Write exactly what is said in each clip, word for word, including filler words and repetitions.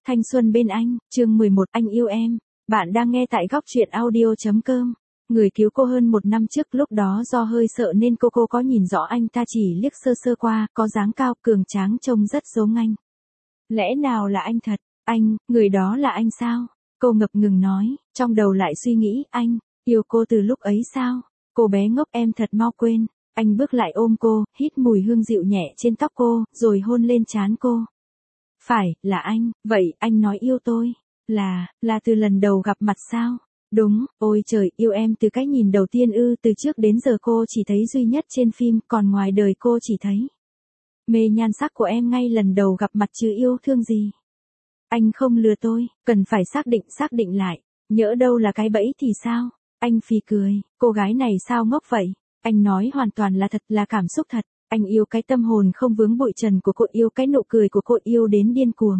Thanh xuân bên anh, chương mười một, anh yêu em. Bạn đang nghe tại góc truyện audio.com. Người cứu cô hơn một năm trước, lúc đó do hơi sợ nên cô cô có nhìn rõ anh ta, chỉ liếc sơ sơ qua, có dáng cao, cường tráng, trông rất giống anh. Lẽ nào là anh thật? Anh, người đó là anh sao? Cô ngập ngừng nói, trong đầu lại suy nghĩ, anh, yêu cô từ lúc ấy sao? Cô bé ngốc, em thật mau quên. Anh bước lại ôm cô, hít mùi hương dịu nhẹ trên tóc cô, rồi hôn lên trán cô. Phải, là anh, vậy, anh nói yêu tôi. Là, là từ lần đầu gặp mặt sao? Đúng, ôi trời, yêu em từ cái nhìn đầu tiên ư, từ trước đến giờ cô chỉ thấy duy nhất trên phim, còn ngoài đời cô chỉ thấy mê nhan sắc của em ngay lần đầu gặp mặt chứ yêu thương gì. Anh không lừa tôi, cần phải xác định xác định lại, nhỡ đâu là cái bẫy thì sao? Anh phì cười, cô gái này sao ngốc vậy? Anh nói hoàn toàn là thật, là cảm xúc thật. Anh yêu cái tâm hồn không vướng bụi trần của cô, yêu cái nụ cười của cô, yêu đến điên cuồng.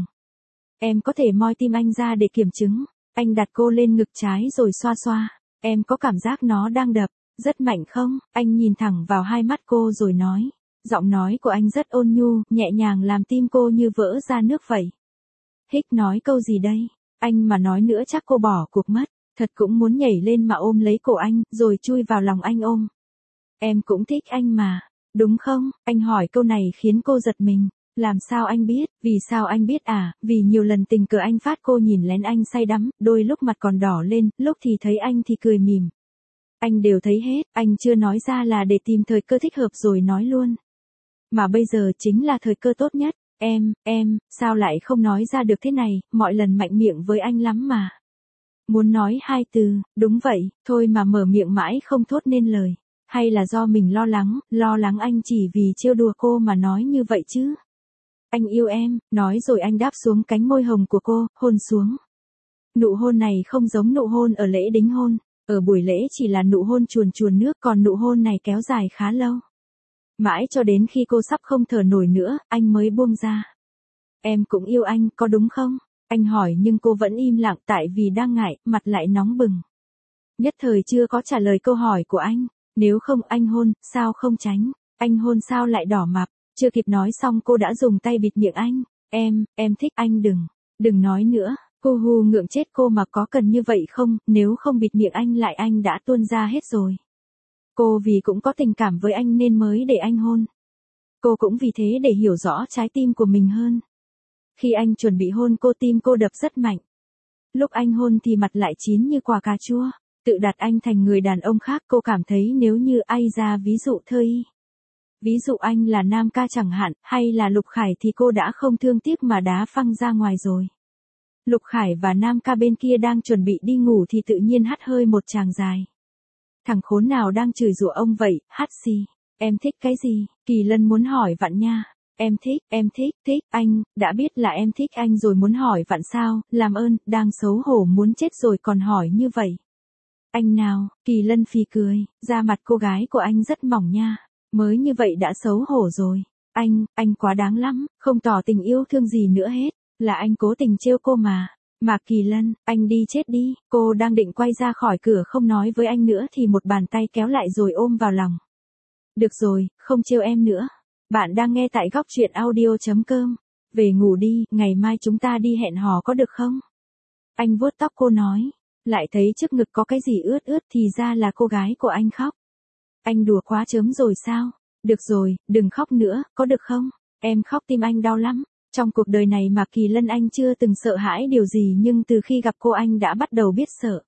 Em có thể moi tim anh ra để kiểm chứng. Anh đặt cô lên ngực trái rồi xoa xoa. Em có cảm giác nó đang đập, rất mạnh không? Anh nhìn thẳng vào hai mắt cô rồi nói. Giọng nói của anh rất ôn nhu, nhẹ nhàng làm tim cô như vỡ ra nước vậy. Hích nói câu gì đây? Anh mà nói nữa chắc cô bỏ cuộc mất. Thật cũng muốn nhảy lên mà ôm lấy cổ anh, rồi chui vào lòng anh ôm. Em cũng thích anh mà. Đúng không? Anh hỏi câu này khiến cô giật mình. Làm sao anh biết? Vì sao anh biết à? Vì nhiều lần tình cờ anh phát cô nhìn lén anh say đắm, đôi lúc mặt còn đỏ lên, lúc thì thấy anh thì cười mỉm. Anh đều thấy hết, anh chưa nói ra là để tìm thời cơ thích hợp rồi nói luôn. Mà bây giờ chính là thời cơ tốt nhất. Em, em, sao lại không nói ra được thế này, mọi lần mạnh miệng với anh lắm mà. Muốn nói hai từ, đúng vậy, thôi mà mở miệng mãi không thốt nên lời. Hay là do mình lo lắng, lo lắng anh chỉ vì trêu đùa cô mà nói như vậy chứ. Anh yêu em, nói rồi anh đáp xuống cánh môi hồng của cô, hôn xuống. Nụ hôn này không giống nụ hôn ở lễ đính hôn, ở buổi lễ chỉ là nụ hôn chuồn chuồn nước, còn nụ hôn này kéo dài khá lâu. Mãi cho đến khi cô sắp không thở nổi nữa, anh mới buông ra. Em cũng yêu anh, có đúng không? Anh hỏi nhưng cô vẫn im lặng tại vì đang ngại, mặt lại nóng bừng. Nhất thời chưa có trả lời câu hỏi của anh. Nếu không anh hôn, sao không tránh? Anh hôn sao lại đỏ mặt? Chưa kịp nói xong cô đã dùng tay bịt miệng anh. Em, em thích anh đừng, đừng nói nữa. Cô hù ngượng chết cô mà có cần như vậy không? Nếu không bịt miệng anh lại anh đã tuôn ra hết rồi. Cô vì cũng có tình cảm với anh nên mới để anh hôn. Cô cũng vì thế để hiểu rõ trái tim của mình hơn. Khi anh chuẩn bị hôn cô, tim cô đập rất mạnh. Lúc anh hôn thì mặt lại chín như quả cà chua. Tự đặt anh thành người đàn ông khác, cô cảm thấy nếu như ai ra ví dụ thơ y. Ví dụ anh là Nam Ca chẳng hạn, hay là Lục Khải thì cô đã không thương tiếc mà đá phăng ra ngoài rồi. Lục Khải và Nam Ca bên kia đang chuẩn bị đi ngủ thì tự nhiên hắt hơi một tràng dài. Thằng khốn nào đang chửi rủa ông vậy, hắt xì. Em thích cái gì? Kỳ Lân muốn hỏi Vạn nha. Em thích, em thích, thích, anh, đã biết là em thích anh rồi muốn hỏi Vạn sao, làm ơn, đang xấu hổ muốn chết rồi còn hỏi như vậy. Anh nào, Kỳ Lân phì cười, da mặt cô gái của anh rất mỏng nha, mới như vậy đã xấu hổ rồi. Anh, anh quá đáng lắm, không tỏ tình yêu thương gì nữa hết, là anh cố tình trêu cô mà. Mà Kỳ Lân, anh đi chết đi, cô đang định quay ra khỏi cửa không nói với anh nữa thì một bàn tay kéo lại rồi ôm vào lòng. Được rồi, không trêu em nữa. Bạn đang nghe tại góc truyện audio.com. Về ngủ đi, ngày mai chúng ta đi hẹn hò có được không? Anh vuốt tóc cô nói. Lại thấy trước ngực có cái gì ướt ướt thì ra là cô gái của anh khóc. Anh đùa quá chớm rồi sao? Được rồi, đừng khóc nữa, có được không? Em khóc tim anh đau lắm. Trong cuộc đời này mà Kỳ Lân anh chưa từng sợ hãi điều gì nhưng từ khi gặp cô anh đã bắt đầu biết sợ.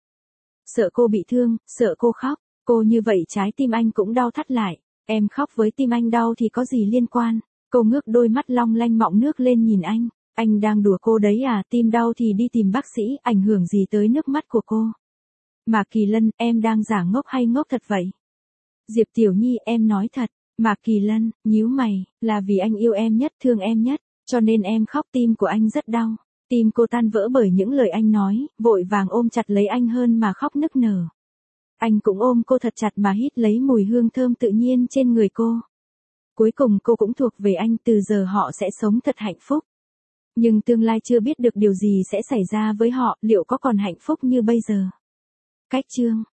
Sợ cô bị thương, sợ cô khóc. Cô như vậy trái tim anh cũng đau thắt lại. Em khóc với tim anh đau thì có gì liên quan? Cô ngước đôi mắt long lanh mọng nước lên nhìn anh. Anh đang đùa cô đấy à, tim đau thì đi tìm bác sĩ, ảnh hưởng gì tới nước mắt của cô? Mà Kỳ Lân, em đang giả ngốc hay ngốc thật vậy? Diệp Tiểu Nhi, em nói thật. Mà Kỳ Lân, nhíu mày, là vì anh yêu em nhất, thương em nhất, cho nên em khóc, tim của anh rất đau. Tim cô tan vỡ bởi những lời anh nói, vội vàng ôm chặt lấy anh hơn mà khóc nức nở. Anh cũng ôm cô thật chặt mà hít lấy mùi hương thơm tự nhiên trên người cô. Cuối cùng cô cũng thuộc về anh, từ giờ họ sẽ sống thật hạnh phúc. Nhưng tương lai chưa biết được điều gì sẽ xảy ra với họ, liệu có còn hạnh phúc như bây giờ. Cách chương